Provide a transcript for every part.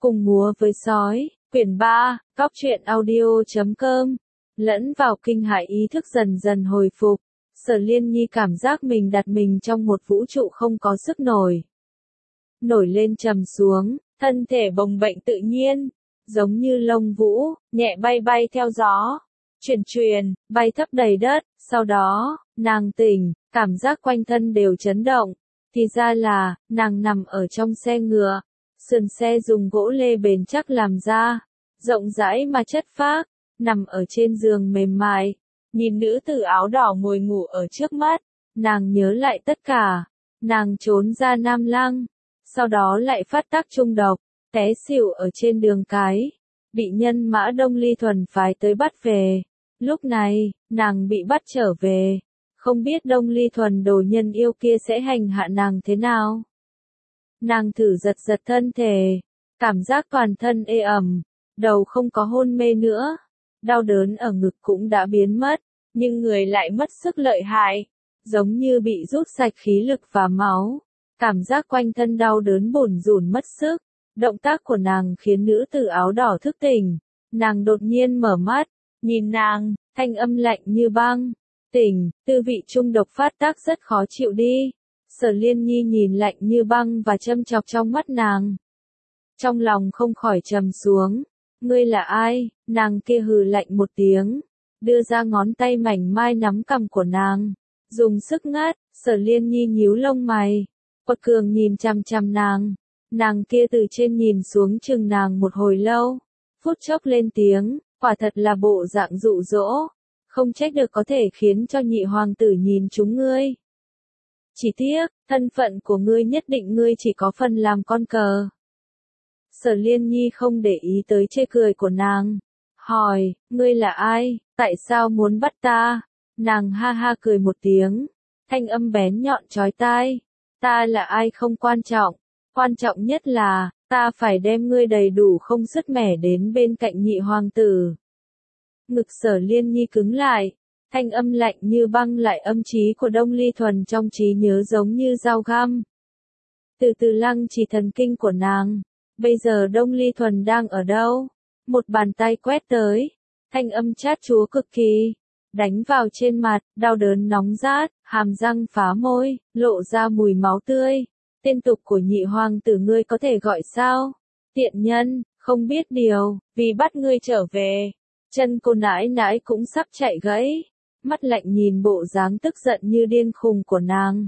Cùng múa với sói, quyển 3, Cóc truyện audio.com. Lẫn vào kinh hãi ý thức dần dần hồi phục, Sở Liên Nhi cảm giác mình đặt mình trong một vũ trụ không có sức nổi. Nổi lên trầm xuống, thân thể bồng bềnh tự nhiên, giống như lông vũ, nhẹ bay bay theo gió. Truyền, bay thấp đầy đất, sau đó, nàng tỉnh, cảm giác quanh thân đều chấn động. Thì ra là, nàng nằm ở trong xe ngựa. Sườn xe dùng gỗ lê bền chắc làm ra, rộng rãi mà chất phác, nằm ở trên giường mềm mại, nhìn nữ tử áo đỏ ngồi ngủ ở trước mắt, nàng nhớ lại tất cả, nàng trốn ra Nam Lăng, sau đó lại phát tác trung độc, té xỉu ở trên đường cái, bị nhân mã Đông Ly Thuần phái tới bắt về, lúc này, nàng bị bắt trở về, không biết Đông Ly Thuần đồ nhân yêu kia sẽ hành hạ nàng thế nào. Nàng thử giật thân thể, cảm giác toàn thân ê ẩm, đầu không có hôn mê nữa, đau đớn ở ngực cũng đã biến mất, nhưng người lại mất sức lợi hại, giống như bị rút sạch khí lực và máu, cảm giác quanh thân đau đớn bủn rủn mất sức, động tác của nàng khiến nữ tử áo đỏ thức tỉnh, nàng đột nhiên mở mắt, nhìn nàng, thanh âm lạnh như băng, tỉnh, tư vị trung độc phát tác rất khó chịu đi. Sở Liên Nhi nhìn lạnh như băng và châm chọc trong mắt nàng. Trong lòng không khỏi trầm xuống. Ngươi là ai? Nàng kia hừ lạnh một tiếng. Đưa ra ngón tay mảnh mai nắm cằm của nàng. Dùng sức ngắt, Sở Liên Nhi nhíu lông mày. Quật cường nhìn chằm chằm nàng. Nàng kia từ trên nhìn xuống chừng nàng một hồi lâu. Phút chốc lên tiếng, quả thật là bộ dạng dụ dỗ. Không trách được có thể khiến cho nhị hoàng tử nhìn chúng ngươi. Chỉ tiếc, thân phận của ngươi nhất định ngươi chỉ có phần làm con cờ. Sở Liên Nhi không để ý tới chê cười của nàng. Hỏi, ngươi là ai, tại sao muốn bắt ta? Nàng ha ha cười một tiếng. Thanh âm bén nhọn chói tai. Ta là ai không quan trọng. Quan trọng nhất là, ta phải đem ngươi đầy đủ không sứt mẻ đến bên cạnh nhị hoàng tử. Ngực Sở Liên Nhi cứng lại. Thanh âm lạnh như băng lại âm trí của Đông Ly Thuần trong trí nhớ giống như dao găm. Từ từ lăng chỉ thần kinh của nàng. Bây giờ Đông Ly Thuần đang ở đâu? Một bàn tay quét tới. Thanh âm chát chúa cực kỳ. Đánh vào trên mặt, đau đớn nóng rát, hàm răng phá môi, lộ ra mùi máu tươi. Tên tục của nhị hoàng tử ngươi có thể gọi sao? Tiện nhân, không biết điều, vì bắt ngươi trở về. Chân cô nãi nãi cũng sắp chạy gãy. Mắt lạnh nhìn bộ dáng tức giận như điên khùng của nàng.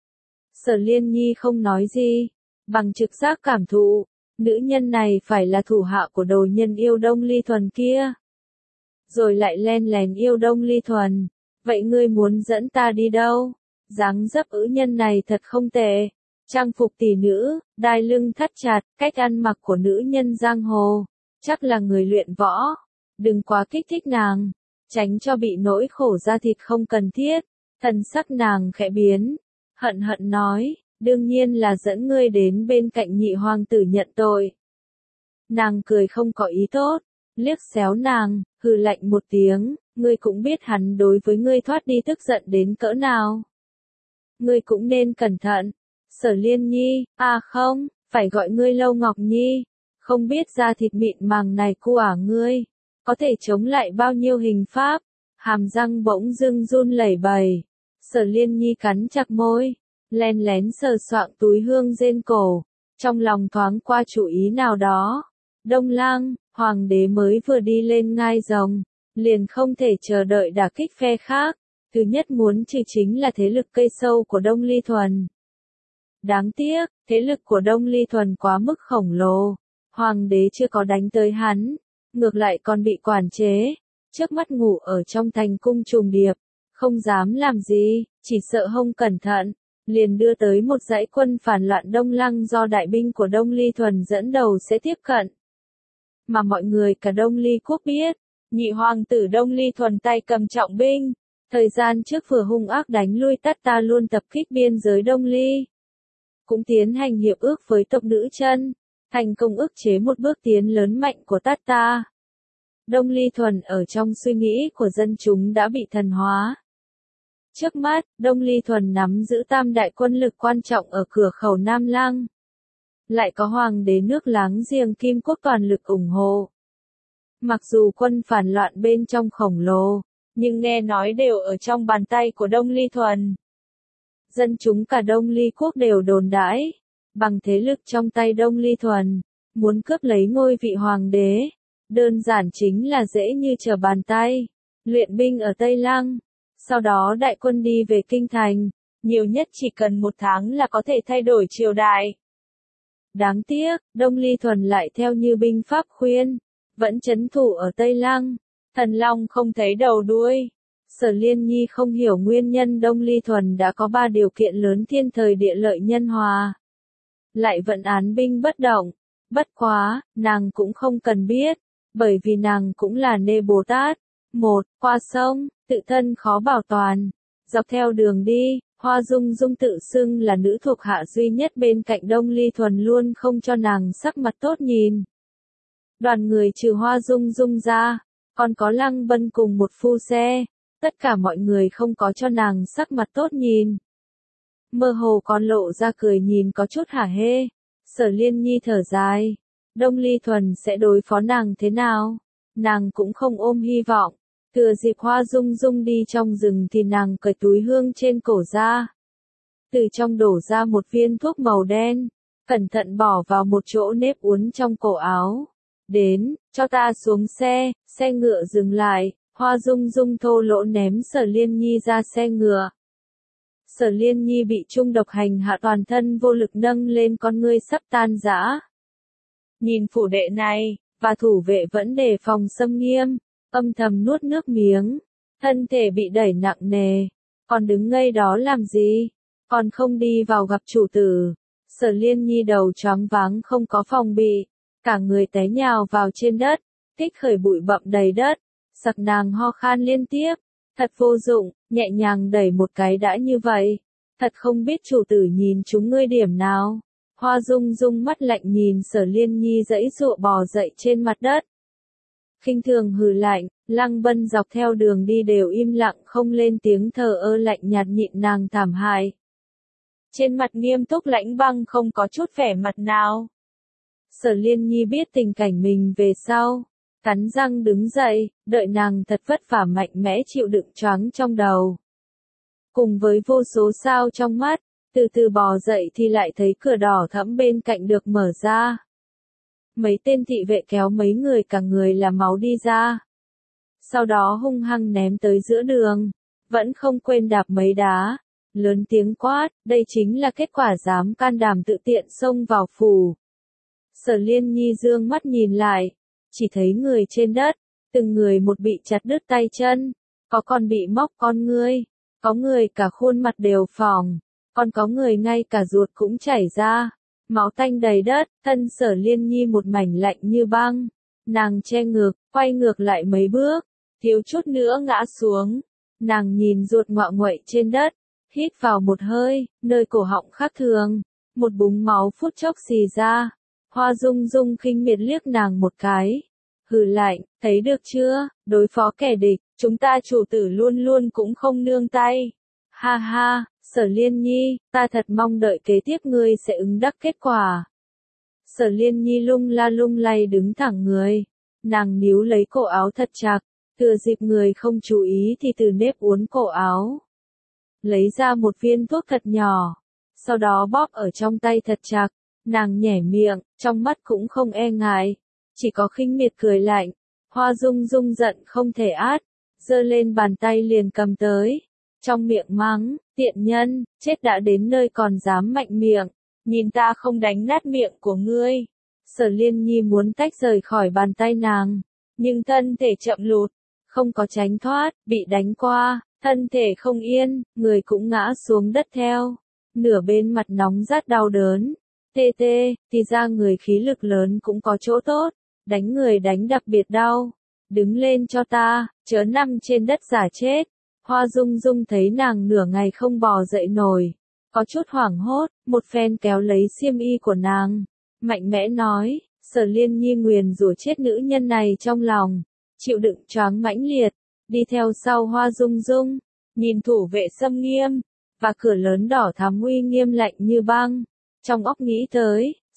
Sở Liên Nhi không nói gì, bằng trực giác cảm thụ, nữ nhân này phải là thủ hạ của đồ nhân yêu Đông Ly Thuần kia. Rồi lại len lén yêu Đông Ly Thuần, vậy ngươi muốn dẫn ta đi đâu? Dáng dấp ữ nhân này thật không tệ, trang phục tỷ nữ, đai lưng thắt chặt, cách ăn mặc của nữ nhân giang hồ, chắc là người luyện võ, đừng quá kích thích nàng. Tránh cho bị nỗi khổ da thịt không cần thiết, thần sắc nàng khẽ biến, hận nói, đương nhiên là dẫn ngươi đến bên cạnh nhị hoàng tử nhận tội. Nàng cười không có ý tốt, liếc xéo nàng, hừ lạnh một tiếng, ngươi cũng biết hắn đối với ngươi thoát đi tức giận đến cỡ nào. Ngươi cũng nên cẩn thận, Sở Liên Nhi, à không, phải gọi ngươi Lâu Ngọc Nhi, không biết da thịt mịn màng này của ngươi. Có thể chống lại bao nhiêu hình pháp, hàm răng bỗng dưng run lẩy bẩy. Sở Liên Nhi cắn chặt môi, len lén sờ soạng túi hương trên cổ, trong lòng thoáng qua chủ ý nào đó. Đông Lang, hoàng đế mới vừa đi lên ngai rồng, liền không thể chờ đợi đả kích phe khác. Thứ nhất muốn trừ chính là thế lực cây sâu của Đông Ly Thuần. Đáng tiếc, thế lực của Đông Ly Thuần quá mức khổng lồ, hoàng đế chưa có đánh tới hắn. Ngược lại còn bị quản chế, trước mắt ngủ ở trong thành cung trùng điệp, không dám làm gì, chỉ sợ không cẩn thận, liền đưa tới một dãy quân phản loạn Đông Lăng do đại binh của Đông Ly Thuần dẫn đầu sẽ tiếp cận. Mà mọi người cả Đông Ly quốc biết, nhị hoàng tử Đông Ly Thuần tay cầm trọng binh, thời gian trước vừa hung ác đánh lui Ta luôn tập kích biên giới Đông Ly. Cũng tiến hành hiệp ước với tộc nữ chân. Thành công ức chế một bước tiến lớn mạnh của Ta. Đông Ly Thuần ở trong suy nghĩ của dân chúng đã bị thần hóa. Trước mắt, Đông Ly Thuần nắm giữ tam đại quân lực quan trọng ở cửa khẩu Nam Lăng. lại có hoàng đế nước láng giềng Kim Quốc toàn lực ủng hộ. Mặc dù quân phản loạn bên trong khổng lồ, nhưng nghe nói đều ở trong bàn tay của Đông Ly Thuần. Dân chúng cả Đông Ly Quốc đều đồn đãi, bằng thế lực trong tay Đông Ly Thuần, muốn cướp lấy ngôi vị hoàng đế, đơn giản chính là dễ như trở bàn tay. Luyện binh ở Tây Lăng, sau đó đại quân đi về Kinh Thành, nhiều nhất chỉ cần 1 tháng là có thể thay đổi triều đại. Đáng tiếc, Đông Ly Thuần lại theo như binh pháp khuyên, vẫn trấn thủ ở Tây Lăng, thần long không thấy đầu đuôi. Sở Liên Nhi không hiểu nguyên nhân Đông Ly Thuần đã có 3 điều kiện lớn thiên thời địa lợi nhân hòa, lại vẫn án binh bất động. Bất quá, nàng cũng không cần biết, bởi vì nàng cũng là Nê Bồ Tát. Qua sông, tự thân khó bảo toàn. Dọc theo đường đi, Hoa Dung Dung tự xưng là nữ thuộc hạ duy nhất bên cạnh Đông Ly Thuần luôn không cho nàng sắc mặt tốt nhìn. Đoàn người trừ Hoa Dung Dung ra, còn có Lăng Bân cùng một phu xe, tất cả mọi người không có cho nàng sắc mặt tốt nhìn. Mơ hồ còn lộ ra cười nhìn có chút hả hê. Sở Liên Nhi thở dài, Đông Ly Thuần sẽ đối phó nàng thế nào? Nàng cũng không ôm hy vọng. Thừa dịp Hoa Dung Dung đi trong rừng thì nàng cởi túi hương trên cổ ra. Từ trong đổ ra một viên thuốc màu đen, cẩn thận bỏ vào một chỗ nếp uốn trong cổ áo. Đến, cho ta xuống xe, xe ngựa dừng lại, Hoa Dung Dung thô lỗ ném Sở Liên Nhi ra xe ngựa. Sở Liên Nhi bị trung độc hành hạ toàn thân vô lực nâng lên con ngươi sắp tan rã. Nhìn phủ đệ này, và thủ vệ vẫn đề phòng xâm nghiêm, âm thầm nuốt nước miếng, thân thể bị đẩy nặng nề, còn đứng ngây đó làm gì, còn không đi vào gặp chủ tử. Sở Liên Nhi đầu choáng váng không có phòng bị, cả người té nhào vào trên đất, kích khởi bụi bặm đầy đất, sặc nàng ho khan liên tiếp, thật vô dụng, nhẹ nhàng đẩy một cái đã như vậy, thật không biết chủ tử nhìn chúng ngươi điểm nào. Hoa Dung Dung mắt lạnh nhìn Sở Liên Nhi giãy giụa bò dậy trên mặt đất. Khinh thường hừ lạnh, Lăng Bân dọc theo đường đi đều im lặng không lên tiếng thờ ơ lạnh nhạt nhịn nàng thảm hại. Trên mặt nghiêm túc lãnh băng không có chút vẻ mặt nào. Sở Liên Nhi biết tình cảnh mình về sau, cắn răng đứng dậy, đợi nàng thật vất vả mạnh mẽ chịu đựng choáng trong đầu. Cùng với vô số sao trong mắt, từ từ bò dậy thì lại thấy cửa đỏ thẫm bên cạnh được mở ra. Mấy tên thị vệ kéo mấy người cả người là máu đi ra. Sau đó hung hăng ném tới giữa đường, vẫn không quên đạp mấy đá, lớn tiếng quát, đây chính là kết quả dám can đảm tự tiện xông vào phủ. Sở Liên Nhi dương mắt nhìn lại, chỉ thấy người trên đất, từng người một bị chặt đứt tay chân, có con bị móc con ngươi, có người cả khuôn mặt đều phỏng, còn có người ngay cả ruột cũng chảy ra. Máu tanh đầy đất, thân Sở Liên Nhi một mảnh lạnh như băng. Nàng che ngực, quay ngược lại mấy bước, thiếu chút nữa ngã xuống. Nàng nhìn ruột ngoạ nguậy trên đất, hít vào một hơi, nơi cổ họng khác thường, một búng máu phút chốc xì ra. Hoa Dung Dung khinh miệt liếc nàng một cái, hừ lạnh, thấy được chưa, đối phó kẻ địch, chúng ta chủ tử luôn luôn cũng không nương tay. Ha ha, Sở Liên Nhi, ta thật mong đợi kế tiếp ngươi sẽ ứng đắc kết quả. Sở Liên Nhi lung la lung lay đứng thẳng người, nàng níu lấy cổ áo thật chặt, thừa dịp người không chú ý thì từ nếp uốn cổ áo lấy ra một viên thuốc thật nhỏ, sau đó bóp ở trong tay thật chặt, nàng nhẻ miệng, trong mắt cũng không e ngại, chỉ có khinh miệt cười lạnh. Hoa Dung Dung giận không thể át, giơ lên bàn tay liền cầm tới, trong miệng mắng, tiện nhân, chết đã đến nơi còn dám mạnh miệng, nhìn ta không đánh nát miệng của ngươi. Sở Liên Nhi muốn tách rời khỏi bàn tay nàng, nhưng thân thể chậm lụt, không có tránh thoát, bị đánh qua, thân thể không yên, người cũng ngã xuống đất theo, nửa bên mặt nóng rát đau đớn. Tê tê, thì ra người khí lực lớn cũng có chỗ tốt, đánh người đánh đặc biệt đau. Đứng lên cho ta, chớ nằm trên đất giả chết. Hoa Dung Dung thấy nàng nửa ngày không bò dậy nổi, có chút hoảng hốt, một phen kéo lấy xiêm y của nàng, mạnh mẽ nói, Sở Liên Nhi nguyền rủa chết nữ nhân này trong lòng, chịu đựng choáng mãnh liệt, đi theo sau Hoa Dung Dung, nhìn thủ vệ xâm nghiêm, và cửa lớn đỏ thắm uy nghiêm lạnh như băng, trong óc nghĩ tới,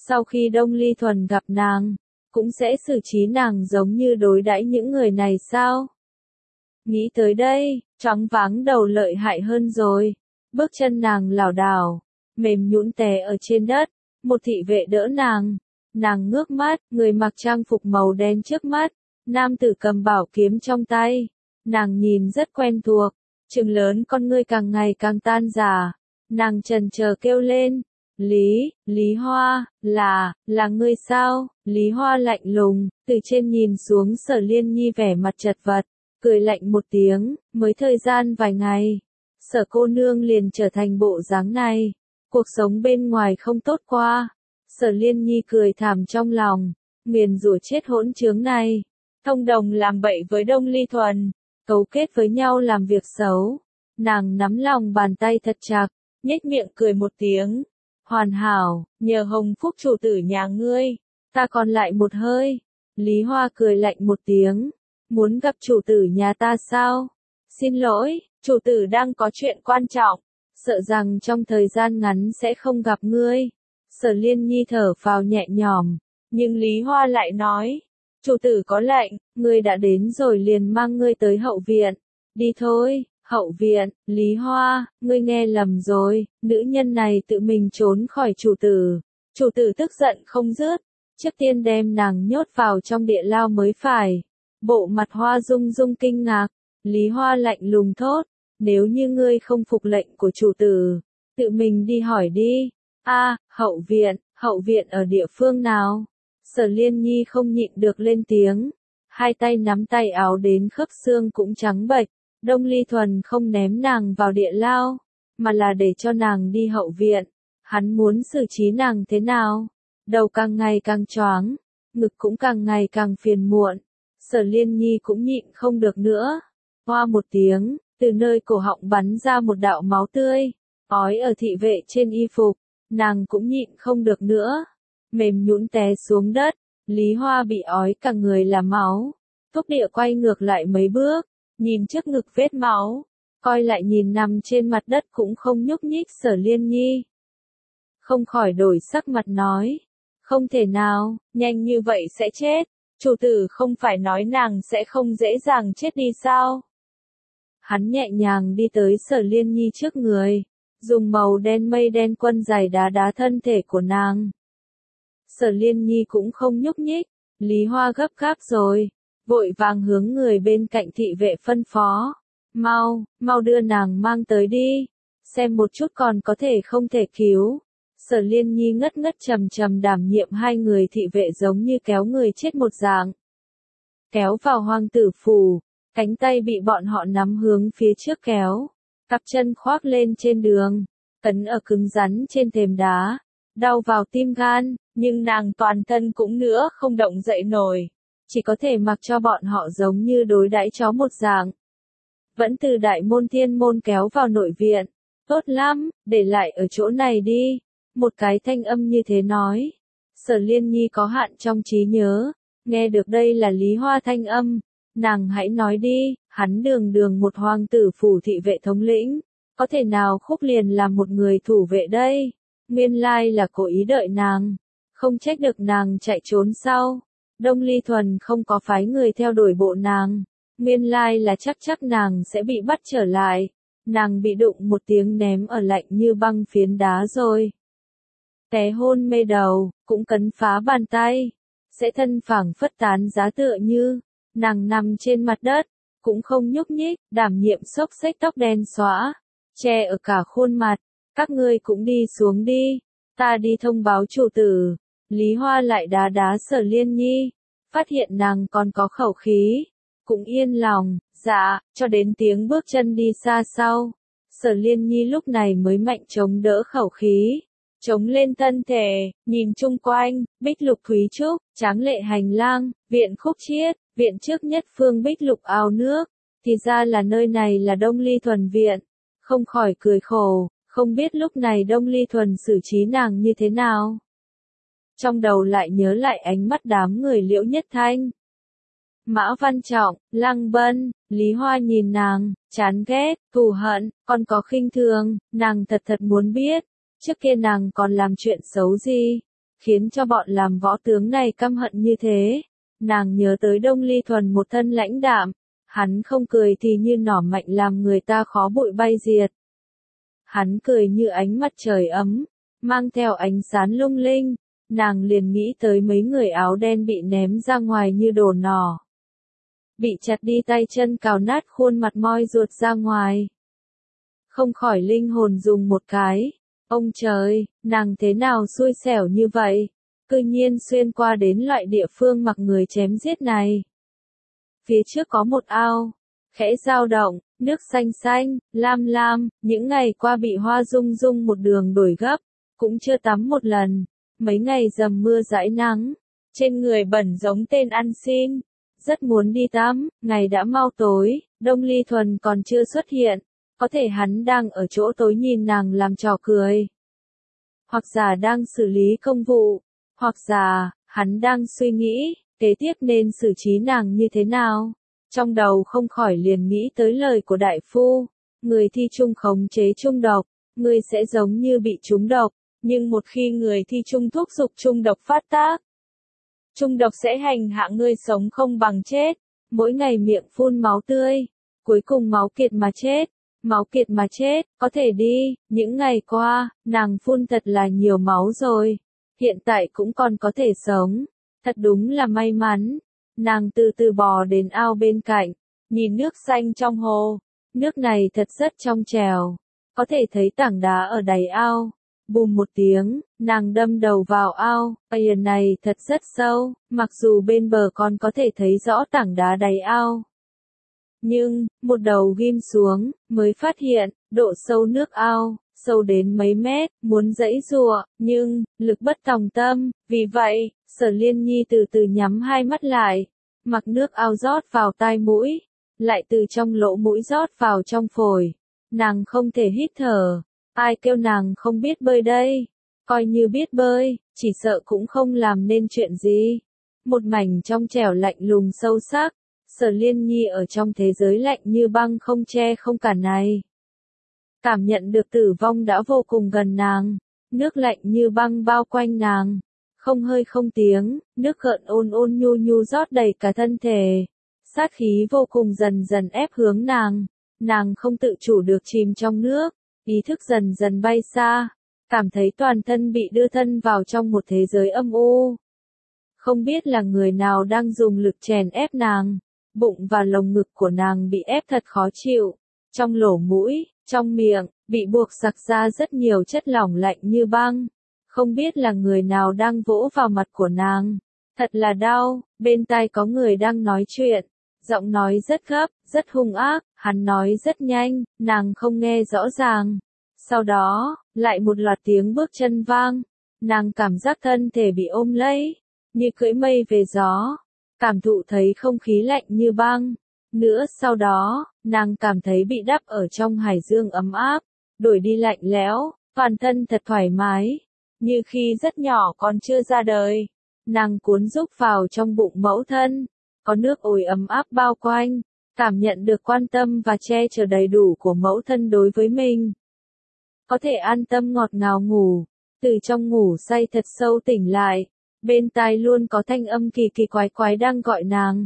Sau khi Đông Ly Thuần gặp nàng, cũng sẽ xử trí nàng giống như đối đãi những người này sao? Nghĩ tới đây, choáng váng đầu lợi hại hơn rồi. Bước chân nàng lảo đảo, mềm nhũn té ở trên đất, một thị vệ đỡ nàng. Nàng ngước mắt, người mặc trang phục màu đen trước mắt, nam tử cầm bảo kiếm trong tay. Nàng nhìn rất quen thuộc, trừng lớn con ngươi càng ngày càng tan rã. Nàng chần chờ kêu lên, Lý Hoa, là ngươi sao? Lý Hoa lạnh lùng, từ trên nhìn xuống Sở Liên Nhi vẻ mặt chật vật, cười lạnh một tiếng, mới thời gian vài ngày, Sở cô nương liền trở thành bộ dáng này, cuộc sống bên ngoài không tốt qua. Sở Liên Nhi cười thảm trong lòng, nguyền rủa chết hỗn trướng này, thông đồng làm bậy với Đông Ly Thuần, cấu kết với nhau làm việc xấu. Nàng nắm lòng bàn tay thật chặt, nhếch miệng cười một tiếng. Hoàn hảo, nhờ hồng phúc chủ tử nhà ngươi, ta còn lại một hơi. Lý Hoa cười lạnh một tiếng, muốn gặp chủ tử nhà ta sao? Xin lỗi, chủ tử đang có chuyện quan trọng, sợ rằng trong thời gian ngắn sẽ không gặp ngươi. Sở Liên Nhi thở phào nhẹ nhõm, nhưng Lý Hoa lại nói, chủ tử có lệnh, ngươi đã đến rồi liền mang ngươi tới hậu viện. Đi thôi. Hậu viện, Lý Hoa, ngươi nghe lầm rồi, nữ nhân này tự mình trốn khỏi chủ tử. Chủ tử tức giận không dứt, trước tiên đem nàng nhốt vào trong địa lao mới phải. Bộ mặt Hoa Dung Dung kinh ngạc, Lý Hoa lạnh lùng thốt, nếu như ngươi không phục lệnh của chủ tử, tự mình đi hỏi đi. Hậu viện ở địa phương nào? Sở Liên Nhi không nhịn được lên tiếng, hai tay nắm tay áo đến khớp xương cũng trắng bệch. Đông Ly Thuần không ném nàng vào địa lao, mà là để cho nàng đi hậu viện. Hắn muốn xử trí nàng thế nào? Đầu càng ngày càng choáng, ngực cũng càng ngày càng phiền muộn. Sở Liên Nhi cũng nhịn không được nữa. Hoa một tiếng, từ nơi cổ họng bắn ra một đạo máu tươi, ói ở thị vệ trên y phục. Nàng cũng nhịn không được nữa, mềm nhũn té xuống đất. Lý Hoa bị ói cả người là máu, thúc địa quay ngược lại mấy bước. Nhìn trước ngực vết máu, coi lại nhìn nằm trên mặt đất cũng không nhúc nhích Sở Liên Nhi. Không khỏi đổi sắc mặt nói, không thể nào, nhanh như vậy sẽ chết, chủ tử không phải nói nàng sẽ không dễ dàng chết đi sao? Hắn nhẹ nhàng đi tới Sở Liên Nhi trước người, dùng màu đen mây đen quân giày đá đá thân thể của nàng. Sở Liên Nhi cũng không nhúc nhích, Lý Hoa gấp gáp rồi. Vội vàng hướng người bên cạnh thị vệ phân phó. Mau đưa nàng mang tới đi. Xem một chút còn có thể không thể cứu. Sở Liên Nhi ngất ngất trầm trầm đảm nhiệm hai người thị vệ giống như kéo người chết một dạng. Kéo vào hoàng tử phủ, cánh tay bị bọn họ nắm hướng phía trước kéo. Cặp chân khoác lên trên đường, cấn ở cứng rắn trên thềm đá. Đau vào tim gan, nhưng nàng toàn thân cũng nữa không động dậy nổi. Chỉ có thể mặc cho bọn họ giống như đối đãi chó một dạng. Vẫn từ đại môn thiên môn kéo vào nội viện. Tốt lắm, để lại ở chỗ này đi. Một cái thanh âm như thế nói. Sở Liên Nhi có hạn trong trí nhớ. Nghe được đây là Lý Hoa thanh âm. Nàng hãy nói đi, hắn đường một hoàng tử phủ thị vệ thống lĩnh. Có thể nào khúc liền làm một người thủ vệ đây? Nguyên lai là cố ý đợi nàng. Không trách được nàng chạy trốn sau. Đông Ly Thuần không có phái người theo đuổi bộ nàng, nguyên lai là chắc nàng sẽ bị bắt trở lại. Nàng bị đụng một tiếng ném ở lạnh như băng phiến đá rồi. Té hôn mê đầu, cũng cấn phá bàn tay, sẽ thân phảng phất tán giá tựa như, nàng nằm trên mặt đất, cũng không nhúc nhích, đảm nhiệm xốc xếch tóc đen xóa, che ở cả khuôn mặt. Các ngươi cũng đi xuống đi, ta đi thông báo chủ tử. Lý Hoa lại đá đá Sở Liên Nhi, phát hiện nàng còn có khẩu khí, cũng yên lòng, dạ, cho đến tiếng bước chân đi xa sau. Sở Liên Nhi lúc này mới mạnh chống đỡ khẩu khí, chống lên thân thể, nhìn chung quanh, bích lục thúy trúc, tráng lệ hành lang, viện khúc chiết, viện trước nhất phương bích lục ao nước, thì ra là nơi này là Đông Ly Thuần viện, không khỏi cười khổ, không biết lúc này Đông Ly Thuần xử trí nàng như thế nào. Trong đầu lại nhớ lại ánh mắt đám người Liễu Nhất Thanh, Mã Văn Trọng, Lăng Bân. Lý Hoa nhìn nàng, chán ghét, thù hận, còn có khinh thường, nàng thật muốn biết, trước kia nàng còn làm chuyện xấu gì, khiến cho bọn làm võ tướng này căm hận như thế. Nàng nhớ tới Đông Ly Thuần một thân lãnh đạm, hắn không cười thì như nỏ mạnh làm người ta khó bụi bay diệt. Hắn cười như ánh mặt trời ấm, mang theo ánh sáng lung linh, nàng liền nghĩ tới mấy người áo đen bị ném ra ngoài như đồ nỏ. Bị chặt đi tay chân cào nát khuôn mặt moi ruột ra ngoài. Không khỏi linh hồn dùng một cái. Ông trời, nàng thế nào xui xẻo như vậy? Cư nhiên xuyên qua đến loại địa phương mặc người chém giết này. Phía trước có một ao, khẽ dao động, nước xanh xanh, lam lam, những ngày qua bị Hoa Dung Dung một đường đuổi gấp, cũng chưa tắm một lần, mấy ngày dầm mưa dãi nắng, trên người bẩn giống tên ăn xin, rất muốn đi tắm, ngày đã mau tối, Đông Ly Thuần còn chưa xuất hiện, có thể hắn đang ở chỗ tối nhìn nàng làm trò cười. Hoặc giả đang xử lý công vụ, hoặc giả, hắn đang suy nghĩ, kế tiếp nên xử trí nàng như thế nào. Trong đầu không khỏi liền nghĩ tới lời của đại phu, người thi trung khống chế trung độc, người sẽ giống như bị trúng độc, nhưng một khi người thi trung thuốc dục trung độc phát tác, trung độc sẽ hành hạ ngươi sống không bằng chết, mỗi ngày miệng phun máu tươi, cuối cùng máu kiệt mà chết. Máu kiệt mà chết, có thể đi, những ngày qua, nàng phun thật là nhiều máu rồi, hiện tại cũng còn có thể sống, thật đúng là may mắn. Nàng từ từ bò đến ao bên cạnh, nhìn nước xanh trong hồ, nước này thật rất trong trèo, có thể thấy tảng đá ở đáy ao. Bùm một tiếng, nàng đâm đầu vào ao, biển này thật rất sâu, mặc dù bên bờ còn có thể thấy rõ tảng đá đáy ao. Nhưng, một đầu ghim xuống, mới phát hiện, độ sâu nước ao, sâu đến mấy mét, muốn giãy giụa, nhưng, lực bất tòng tâm, vì vậy, Sở Liên Nhi từ từ nhắm hai mắt lại, mặc nước ao rót vào tai mũi, lại từ trong lỗ mũi rót vào trong phổi. Nàng không thể hít thở, ai kêu nàng không biết bơi đây, coi như biết bơi, chỉ sợ cũng không làm nên chuyện gì. Một mảnh trong trẻo lạnh lùng sâu sắc. Sở Liên Nhi ở trong thế giới lạnh như băng không che không cản này. Cảm nhận được tử vong đã vô cùng gần nàng, nước lạnh như băng bao quanh nàng, không hơi không tiếng, nước gợn ôn ôn nhu nhu rót đầy cả thân thể. Sát khí vô cùng dần dần ép hướng nàng không tự chủ được chìm trong nước, ý thức dần dần bay xa, cảm thấy toàn thân bị đưa thân vào trong một thế giới âm u. Không biết là người nào đang dùng lực chèn ép nàng. Bụng và lồng ngực của nàng bị ép thật khó chịu, trong lỗ mũi, trong miệng, bị buộc sặc ra rất nhiều chất lỏng lạnh như băng. Không biết là người nào đang vỗ vào mặt của nàng. Thật là đau, bên tai có người đang nói chuyện, giọng nói rất gấp, rất hung ác, hắn nói rất nhanh, nàng không nghe rõ ràng. Sau đó, lại một loạt tiếng bước chân vang, nàng cảm giác thân thể bị ôm lấy, như cưỡi mây về gió. Cảm thụ thấy không khí lạnh như băng. Nữa sau đó, nàng cảm thấy bị đắp ở trong hải dương ấm áp, đổi đi lạnh lẽo, toàn thân thật thoải mái, như khi rất nhỏ còn chưa ra đời. Nàng cuốn rúc vào trong bụng mẫu thân, có nước ối ấm áp bao quanh, cảm nhận được quan tâm và che chở đầy đủ của mẫu thân đối với mình. Có thể an tâm ngọt ngào ngủ, từ trong ngủ say thật sâu tỉnh lại. Bên tai luôn có thanh âm kỳ kỳ quái quái đang gọi nàng.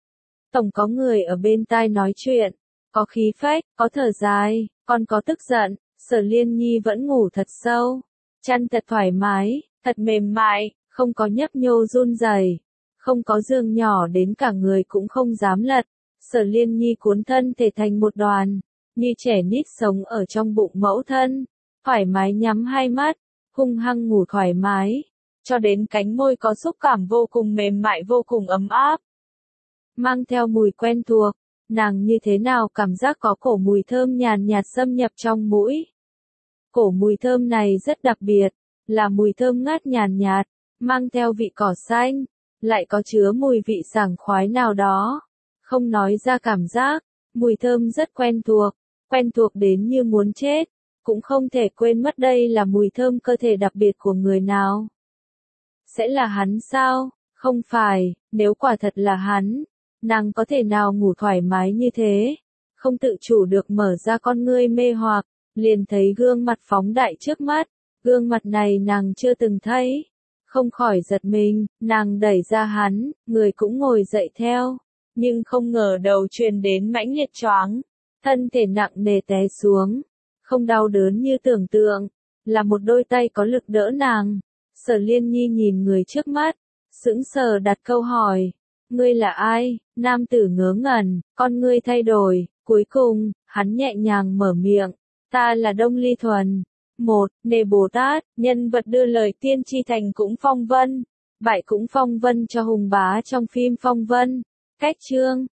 Tổng có người ở bên tai nói chuyện, có khí phách, có thở dài, còn có tức giận. Sở Liên Nhi vẫn ngủ thật sâu, chăn thật thoải mái, thật mềm mại, không có nhấp nhô run rẩy, không có giường nhỏ đến cả người cũng không dám lật. Sở Liên Nhi cuốn thân thể thành một đoàn, như trẻ nít sống ở trong bụng mẫu thân, thoải mái nhắm hai mắt, hung hăng ngủ thoải mái. Cho đến cánh môi có xúc cảm vô cùng mềm mại vô cùng ấm áp. Mang theo mùi quen thuộc, nàng như thế nào cảm giác có cổ mùi thơm nhàn nhạt xâm nhập trong mũi. Cổ mùi thơm này rất đặc biệt, là mùi thơm ngát nhàn nhạt, mang theo vị cỏ xanh, lại có chứa mùi vị sảng khoái nào đó. Không nói ra cảm giác, mùi thơm rất quen thuộc đến như muốn chết, cũng không thể quên mất đây là mùi thơm cơ thể đặc biệt của người nào. Sẽ là hắn sao? Không phải, nếu quả thật là hắn, nàng có thể nào ngủ thoải mái như thế? Không tự chủ được mở ra con ngươi mê hoặc, liền thấy gương mặt phóng đại trước mắt, gương mặt này nàng chưa từng thấy. không khỏi giật mình, nàng đẩy ra hắn, người cũng ngồi dậy theo. Nhưng không ngờ đầu truyền đến mãnh liệt choáng, thân thể nặng nề té xuống. Không đau đớn như tưởng tượng, là một đôi tay có lực đỡ nàng. Sở Liên Nhi nhìn người trước mắt, sững sờ đặt câu hỏi. Ngươi là ai? Nam tử ngớ ngẩn, con ngươi thay đổi, cuối cùng, hắn nhẹ nhàng mở miệng. Ta là Đông Ly Thuần. 1. Nề Bồ Tát, nhân vật đưa lời tiên tri thành cũng phong vân. Bại cũng phong vân cho hùng bá trong phim phong vân. Cách chương